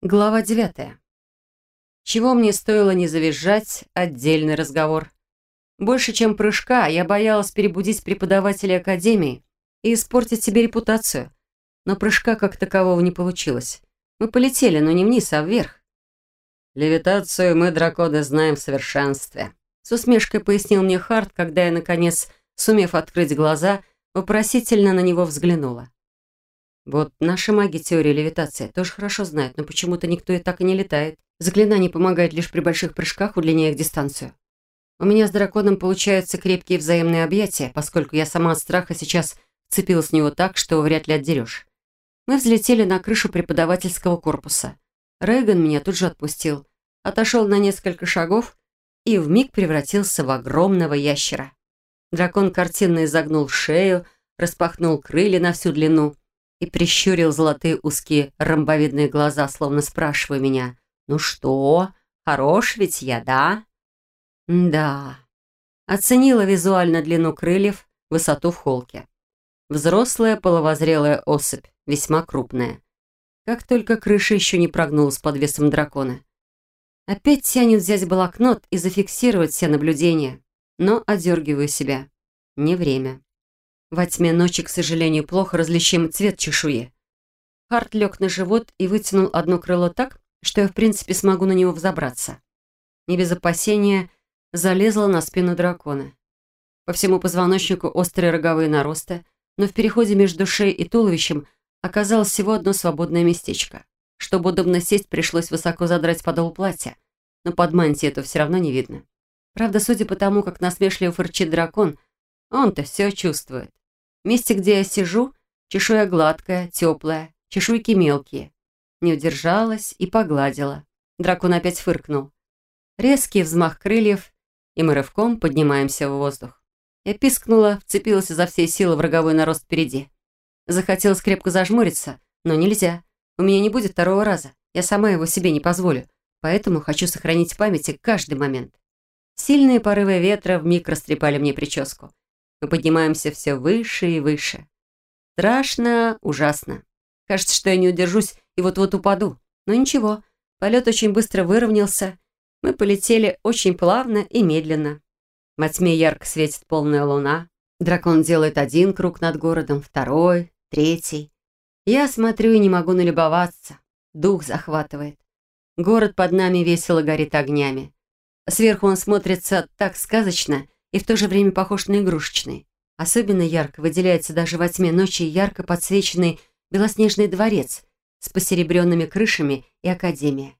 Глава 9. Чего мне стоило не завизжать, отдельный разговор. Больше, чем прыжка, я боялась перебудить преподавателей академии и испортить себе репутацию. Но прыжка как такового не получилось. Мы полетели, но не вниз, а вверх. «Левитацию мы, драконы, знаем в совершенстве», — с усмешкой пояснил мне Харт, когда я, наконец, сумев открыть глаза, вопросительно на него взглянула. Вот наши маги теории левитации тоже хорошо знают, но почему-то никто и так и не летает. Заклинание помогает лишь при больших прыжках, удлиняя их дистанцию. У меня с драконом получаются крепкие взаимные объятия, поскольку я сама от страха сейчас вцепилась в него так, что вряд ли отдерешь. Мы взлетели на крышу преподавательского корпуса. Рейган меня тут же отпустил, отошел на несколько шагов и вмиг превратился в огромного ящера. Дракон картинно изогнул шею, распахнул крылья на всю длину и прищурил золотые узкие ромбовидные глаза, словно спрашивая меня: «Ну что, хорош ведь я, да?» Да. Оценила визуально длину крыльев, высоту в холке. Взрослая половозрелая особь, весьма крупная. Как только крыша еще не прогнулась под весом дракона. Опять тянет взять блокнот и зафиксировать все наблюдения, но одергиваю себя. Не время. Во тьме ночи, к сожалению, плохо различим цвет чешуи. Харт лег на живот и вытянул одно крыло так, что я, в принципе, смогу на него взобраться. Не без опасения залезла на спину дракона. По всему позвоночнику острые роговые наросты, но в переходе между шеей и туловищем оказалось всего одно свободное местечко. Чтобы удобно сесть, пришлось высоко задрать подол платья, но под мантией это все равно не видно. Правда, судя по тому, как насмешливо фырчит дракон, он-то все чувствует. В месте, где я сижу, чешуя гладкая, теплая, чешуйки мелкие. Не удержалась и погладила. Дракон опять фыркнул. Резкий взмах крыльев, и мы рывком поднимаемся в воздух. Я пискнула, вцепилась изо всей силы в роговой нарост впереди. Захотелось крепко зажмуриться, но нельзя. У меня не будет второго раза. Я сама его себе не позволю. Поэтому хочу сохранить в памяти каждый момент. Сильные порывы ветра вмиг растрепали мне прическу. Мы поднимаемся все выше и выше. Страшно, ужасно. Кажется, что я не удержусь и вот-вот упаду. Но ничего, полет очень быстро выровнялся. Мы полетели очень плавно и медленно. Во тьме ярко светит полная луна. Дракон делает один круг над городом, второй, третий. Я смотрю и не могу налюбоваться. Дух захватывает. Город под нами весело горит огнями. Сверху он смотрится так сказочно и в то же время похож на игрушечный. Особенно ярко выделяется даже во тьме ночи ярко подсвеченный белоснежный дворец с посеребренными крышами и академия.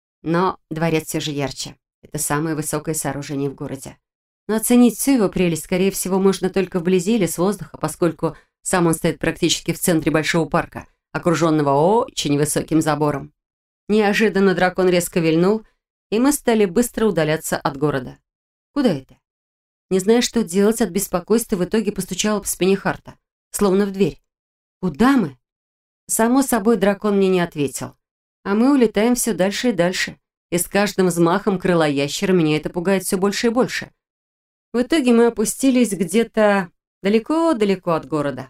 Но дворец все же ярче. Это самое высокое сооружение в городе. Но оценить всю его прелесть, скорее всего, можно только вблизи или с воздуха, поскольку сам он стоит практически в центре большого парка, окруженного очень высоким забором. Неожиданно дракон резко вильнул, и мы стали быстро удаляться от города. Куда это? Не зная, что делать, от беспокойства в итоге постучала по спине Харта, словно в дверь. «Куда мы?» Само собой, дракон мне не ответил. А мы улетаем все дальше и дальше. И с каждым взмахом крыла ящера меня это пугает все больше и больше. В итоге мы опустились где-то далеко-далеко от города.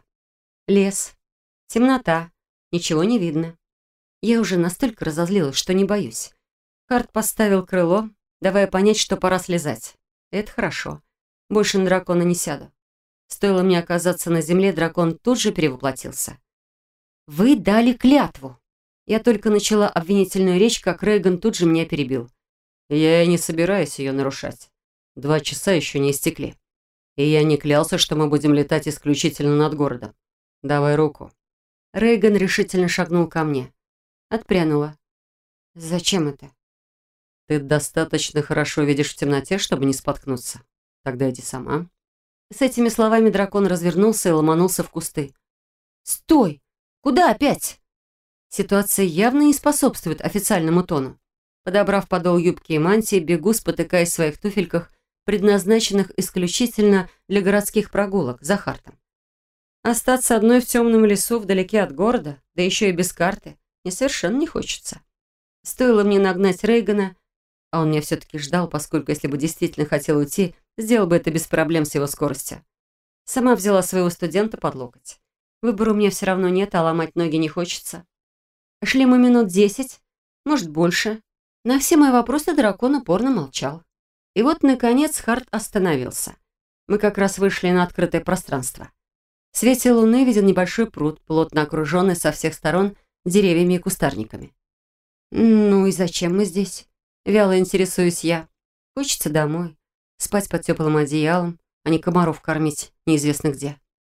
Лес, темнота, ничего не видно. Я уже настолько разозлилась, что не боюсь. Харт поставил крыло, давая понять, что пора слезать. Это хорошо. Больше на дракона не сяду. Стоило мне оказаться на земле, дракон тут же перевоплотился. «Вы дали клятву!» Я только начала обвинительную речь, как Рейган тут же меня перебил. «Я и не собираюсь ее нарушать. 2 часа еще не истекли. И я не клялся, что мы будем летать исключительно над городом. Давай руку». Рейган решительно шагнул ко мне. Отпрянула. «Зачем это?» «Ты достаточно хорошо видишь в темноте, чтобы не споткнуться. Тогда иди сама». С этими словами дракон развернулся и ломанулся в кусты. «Стой! Куда опять?» Ситуация явно не способствует официальному тону. Подобрав подол юбки и мантии, бегу, спотыкаясь в своих туфельках, предназначенных исключительно для городских прогулок, за Хартом. Остаться одной в темном лесу, вдалеке от города, да еще и без карты, мне совершенно не хочется. Стоило мне нагнать Рейгана, а он меня все-таки ждал, поскольку если бы действительно хотел уйти, сделал бы это без проблем с его скоростью. Сама взяла своего студента под локоть. Выбора у меня все равно нет, а ломать ноги не хочется. Шли мы минут 10, Может, больше. На все мои вопросы дракон упорно молчал. И вот, наконец, Харт остановился. Мы как раз вышли на открытое пространство. В свете луны виден небольшой пруд, плотно окруженный со всех сторон деревьями и кустарниками. «Ну и зачем мы здесь?» Вяло интересуюсь я. Хочется домой. Спать под теплым одеялом, а не комаров кормить неизвестно где.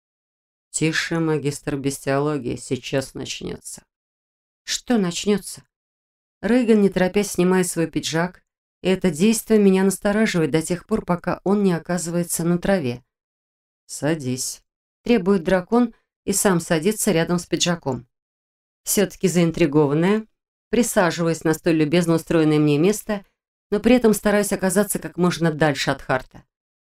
Тише, магистр бестиологии, сейчас начнется. Что начнется? Рейган, не торопясь, снимает свой пиджак, и это действие меня настораживает до тех пор, пока он не оказывается на траве. Садись. Требует дракон и сам садится рядом с пиджаком. Все-таки заинтригованная, присаживаясь на столь любезно устроенное мне место, но при этом стараюсь оказаться как можно дальше от Харта.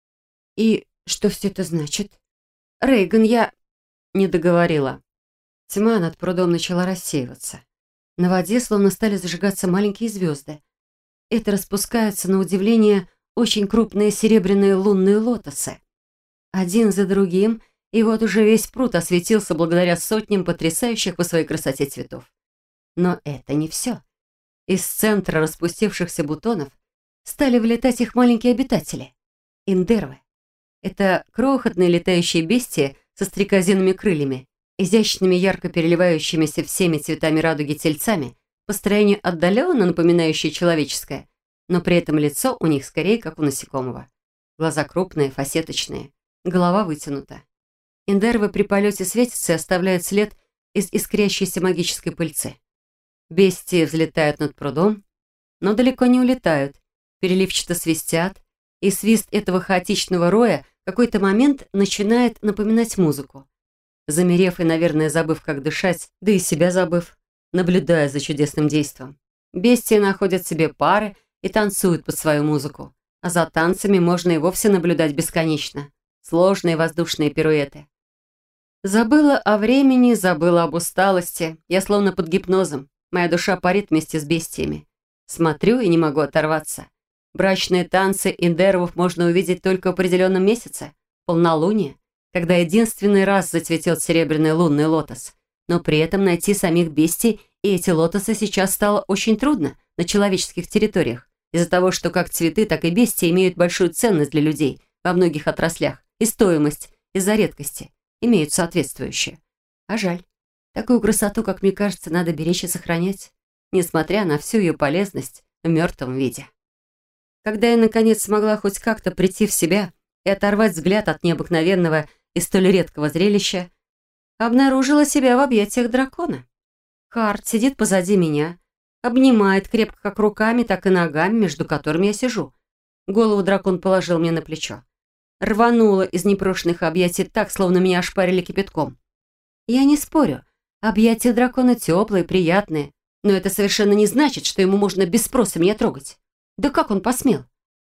«И что все это значит?» «Рейган, я...» Не договорила. Тьма над прудом начала рассеиваться. На воде словно стали зажигаться маленькие звезды. Это распускаются, на удивление, очень крупные серебряные лунные лотосы. Один за другим, и вот уже весь пруд осветился благодаря сотням потрясающих по своей красоте цветов. Но это не все. Из центра распустившихся бутонов стали вылетать их маленькие обитатели — индервы. Это крохотные летающие бестии со стрекозиными крыльями, изящными ярко переливающимися всеми цветами радуги тельцами, по строению отдаленно напоминающие человеческое, но при этом лицо у них скорее как у насекомого. Глаза крупные, фасеточные, голова вытянута. Индервы при полете светятся и оставляют след из искрящейся магической пыльцы. Бестии взлетают над прудом, но далеко не улетают, переливчато свистят, и свист этого хаотичного роя в какой-то момент начинает напоминать музыку. Замерев и, наверное, забыв, как дышать, да и себя забыв, наблюдая за чудесным действом, бестии находят себе пары и танцуют под свою музыку, а за танцами можно и вовсе наблюдать бесконечно. Сложные воздушные пируэты. Забыла о времени, забыла об усталости. Я словно под гипнозом. Моя душа парит вместе с бестиями. Смотрю и не могу оторваться. Брачные танцы индервов можно увидеть только в определенном месяце, полнолуние, когда единственный раз зацветет серебряный лунный лотос. Но при этом найти самих бестий и эти лотосы сейчас стало очень трудно на человеческих территориях, из-за того, что как цветы, так и бестии имеют большую ценность для людей во многих отраслях, и стоимость из-за редкости имеют соответствующие. А жаль. Такую красоту, как мне кажется, надо беречь и сохранять, несмотря на всю ее полезность в мертвом виде. Когда я, наконец, смогла хоть как-то прийти в себя и оторвать взгляд от необыкновенного и столь редкого зрелища, обнаружила себя в объятиях дракона. Харт сидит позади меня, обнимает крепко как руками, так и ногами, между которыми я сижу. Голову дракон положил мне на плечо. Рванула из непрошенных объятий так, словно меня ошпарили кипятком. Я не спорю, объятия дракона теплые, приятные, но это совершенно не значит, что ему можно без спроса меня трогать. Да как он посмел?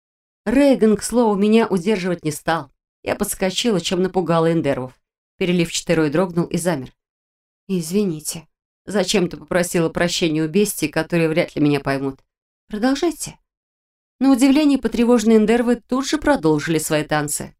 Рейган, к слову, меня удерживать не стал. Я подскочила, чем напугала индервов. Переливчатый рой дрогнул и замер. «Извините». Зачем-то попросила прощения у бестий, которые вряд ли меня поймут. «Продолжайте». На удивление, потревоженные индервы тут же продолжили свои танцы.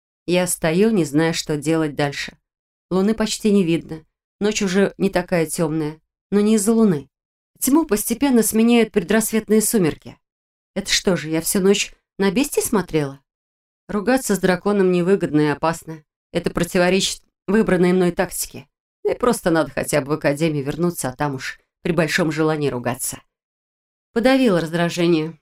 Я стою, не зная, что делать дальше. Луны почти не видно. Ночь уже не такая темная, но не из-за луны. Тьму постепенно сменяют предрассветные сумерки. Это что же, я всю ночь на бестий смотрела? Ругаться с драконом невыгодно и опасно. Это противоречит выбранной мной тактике. Да и просто надо хотя бы в академию вернуться, а там уж при большом желании ругаться. Подавила раздражение.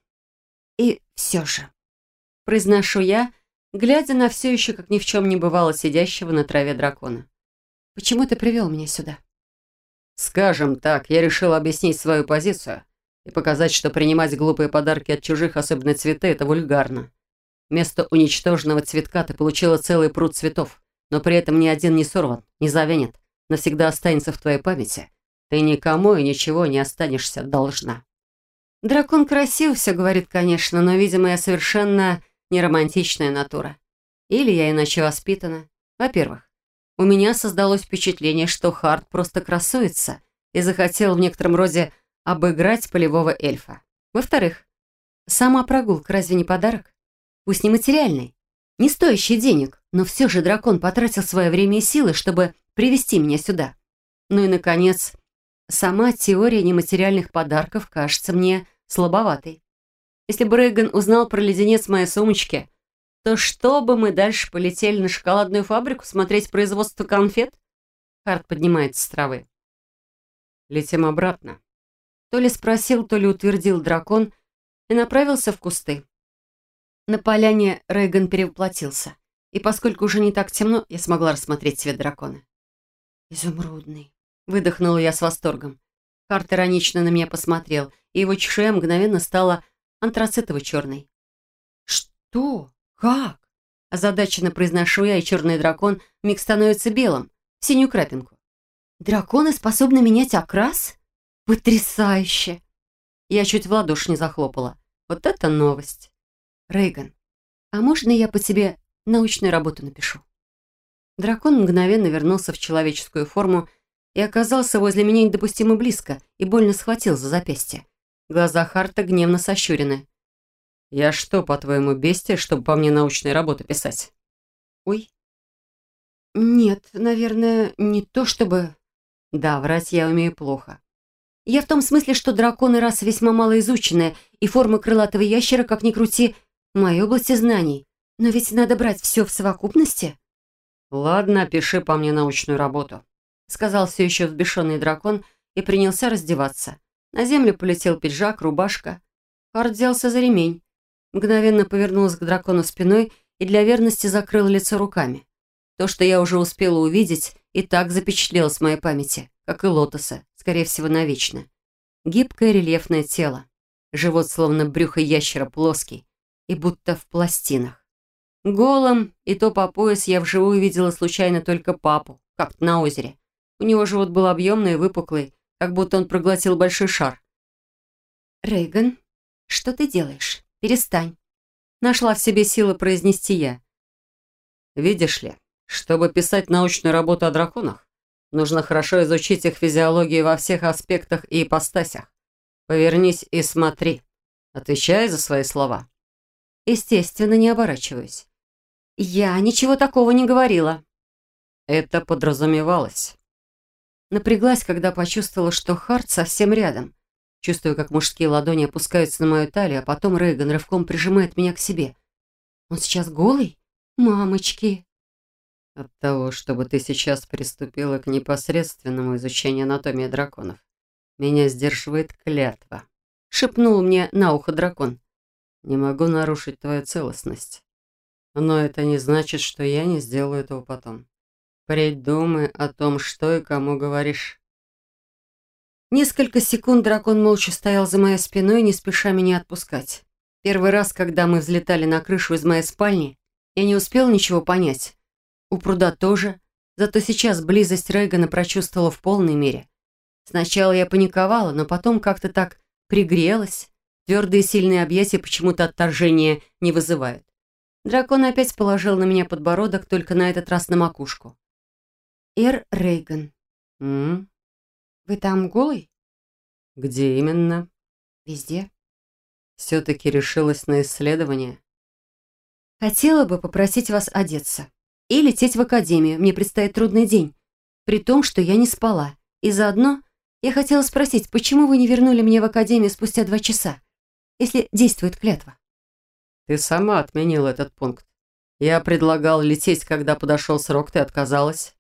И все же, произношу я, глядя на все еще, как ни в чем не бывало, сидящего на траве дракона. Почему ты привел меня сюда? Скажем так, я решил объяснить свою позицию и показать, что принимать глупые подарки от чужих, особенно цветы, это вульгарно. Вместо уничтоженного цветка ты получила целый пруд цветов, но при этом ни один не сорван, не завянет, навсегда останется в твоей памяти. Ты никому и ничего не останешься должна. Дракон красиво все говорит, конечно, но, видимо, я совершенно не романтичная натура. Или я иначе воспитана. Во-первых, у меня создалось впечатление, что Харт просто красуется и захотел в некотором роде обыграть полевого эльфа. Во-вторых, сама прогулка разве не подарок? Пусть не материальный, не стоящий денег, но все же дракон потратил свое время и силы, чтобы привести меня сюда. Ну и, наконец, сама теория нематериальных подарков кажется мне слабоватой. Если бы Рейган узнал про леденец в моей сумочке, то что бы мы дальше полетели на шоколадную фабрику смотреть производство конфет? Харт поднимается с травы. Летим обратно. То ли спросил, то ли утвердил дракон и направился в кусты. На поляне Рейган перевоплотился, и поскольку уже не так темно, я смогла рассмотреть цвет дракона. «Изумрудный», — выдохнула я с восторгом. Харт иронично на меня посмотрел, и его чешуя мгновенно стала антрацитово-черной. «Что? Как?» Озадаченно произношу я, и черный дракон вмиг становится белым, в синюю крапинку. «Драконы способны менять окрас? Потрясающе!» Я чуть в ладоши не захлопала. Вот это новость! «Рейган, а можно я по тебе научную работу напишу?» Дракон мгновенно вернулся в человеческую форму и оказался возле меня недопустимо близко и больно схватил за запястье. Глаза Харта гневно сощурены. «Я что, по-твоему, бестия, чтобы по мне научные работы писать?» «Ой». «Нет, наверное, не то чтобы...» «Да, врать я умею плохо. Я в том смысле, что драконы раса весьма малоизученная, и форма крылатого ящера, как ни крути, в моей области знаний. Но ведь надо брать все в совокупности». «Ладно, пиши по мне научную работу», — сказал все еще взбешенный дракон и принялся раздеваться. На землю полетел пиджак, рубашка. Харт взялся за ремень. Мгновенно повернулась к дракону спиной и для верности закрыла лицо руками. То, что я уже успела увидеть, и так запечатлелось в моей памяти, как и лотоса, скорее всего, навечно. Гибкое рельефное тело. Живот, словно брюхо ящера, плоский и будто в пластинах. Голым, и то по пояс, я вживую видела случайно только папу, как-то на озере. У него живот был объемный и выпуклый, как будто он проглотил большой шар. «Рейган, что ты делаешь? Перестань». Нашла в себе силы произнести я. «Видишь ли, чтобы писать научную работу о драконах, нужно хорошо изучить их физиологию во всех аспектах и ипостасях. Повернись и смотри. Отвечай за свои слова». Естественно, не оборачиваюсь. «Я ничего такого не говорила». Это подразумевалось. Напряглась, когда почувствовала, что Харт совсем рядом. Чувствую, как мужские ладони опускаются на мою талию, а потом Рейган рывком прижимает меня к себе. Он сейчас голый? Мамочки! От того, чтобы ты сейчас приступила к непосредственному изучению анатомии драконов, меня сдерживает клятва. Шепнул мне на ухо дракон. Не могу нарушить твою целостность. Но это не значит, что я не сделаю этого потом. Впредь думай о том, что и кому говоришь. Несколько секунд дракон молча стоял за моей спиной, не спеша меня отпускать. Первый раз, когда мы взлетали на крышу из моей спальни, я не успела ничего понять. У пруда тоже, зато сейчас близость Рейгана прочувствовала в полной мере. Сначала я паниковала, но потом как-то так пригрелась. Твердые сильные объятия почему-то отторжения не вызывают. Дракон опять положил на меня подбородок, только на этот раз на макушку. «Эр Рейган, вы там голый?» Где именно? «Везде». Все-таки решилась на исследование. «Хотела бы попросить вас одеться и лететь в академию. Мне предстоит трудный день, при том, что я не спала. И заодно я хотела спросить, почему вы не вернули меня в академию спустя 2 часа, если действует клятва?» Ты сама отменила этот пункт. Я предлагал лететь, когда подошел срок, ты отказалась.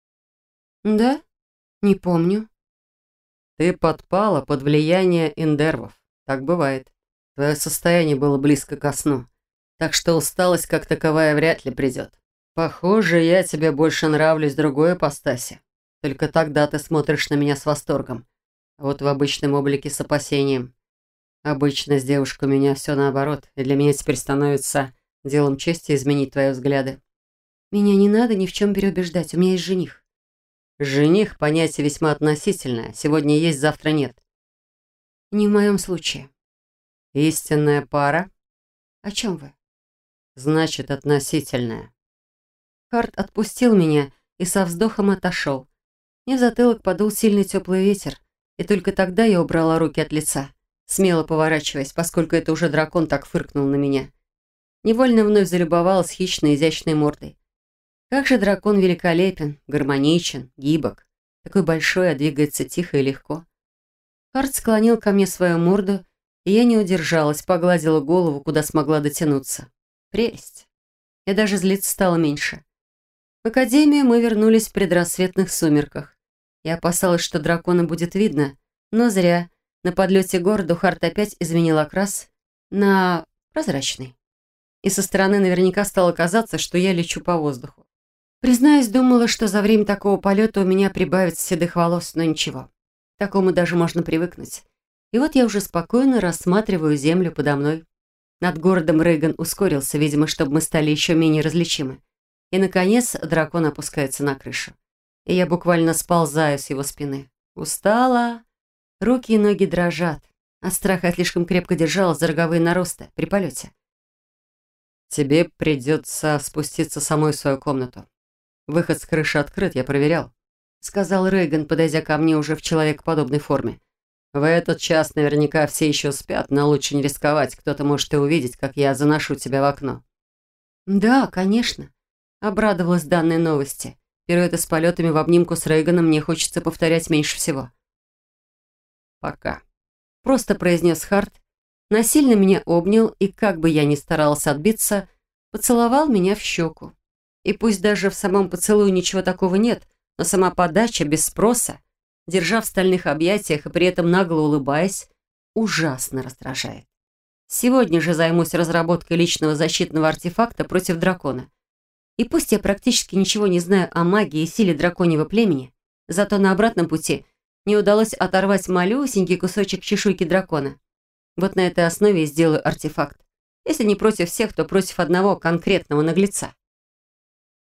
«Да? Не помню». Ты подпала под влияние индервов. Так бывает. Твое состояние было близко ко сну. Так что усталость как таковая вряд ли придет. Похоже, я тебе больше нравлюсь в другой ипостаси. Только тогда ты смотришь на меня с восторгом. А вот в обычном облике с опасением. Обычно с девушкой у меня все наоборот. И для меня теперь становится делом чести изменить твои взгляды. «Меня не надо ни в чем переубеждать. У меня есть жених». Жених – понятие весьма относительное. Сегодня есть, завтра нет. «Не в моем случае». Истинная пара? «О чем вы?» Значит, относительная. Харт отпустил меня и со вздохом отошел. Мне в затылок подул сильный теплый ветер, и только тогда я убрала руки от лица, смело поворачиваясь, поскольку это уже дракон так фыркнул на меня. Невольно вновь залюбовалась хищной изящной мордой. Как же дракон великолепен, гармоничен, гибок. Такой большой, а двигается тихо и легко. Харт склонил ко мне свою морду, и я не удержалась, погладила голову, куда смогла дотянуться. Прелесть. Я даже злиться стало меньше. В академию мы вернулись в предрассветных сумерках. Я опасалась, что дракона будет видно, но зря. На подлете к городу Харт опять изменил окрас на прозрачный. И со стороны наверняка стало казаться, что я лечу по воздуху. Признаюсь, думала, что за время такого полета у меня прибавится седых волос, но ничего. К такому даже можно привыкнуть. И вот я уже спокойно рассматриваю землю подо мной. Над городом Рейган ускорился, видимо, чтобы мы стали еще менее различимы. И, наконец, дракон опускается на крышу. И я буквально сползаю с его спины. Устала. Руки и ноги дрожат. От страха я слишком крепко держалась за роговые наросты при полете. Тебе придется спуститься самой в свою комнату. Выход с крыши открыт, я проверял», — сказал Рейган, подойдя ко мне уже в человекоподобной форме. «В этот час наверняка все еще спят, но лучше не рисковать. Кто-то может и увидеть, как я заношу тебя в окно». «Да, конечно», — обрадовалась данной новости. Пируэты с полетами в обнимку с Рейганом мне хочется повторять меньше всего. «Пока», — просто произнес Харт, насильно меня обнял и, как бы я ни старалась отбиться, поцеловал меня в щеку. И пусть даже в самом поцелуе ничего такого нет, но сама подача без спроса, держа в стальных объятиях и при этом нагло улыбаясь, ужасно раздражает. Сегодня же займусь разработкой личного защитного артефакта против дракона. И пусть я практически ничего не знаю о магии и силе драконьего племени, зато на обратном пути не удалось оторвать малюсенький кусочек чешуйки дракона. Вот на этой основе и сделаю артефакт. Если не против всех, то против одного конкретного наглеца.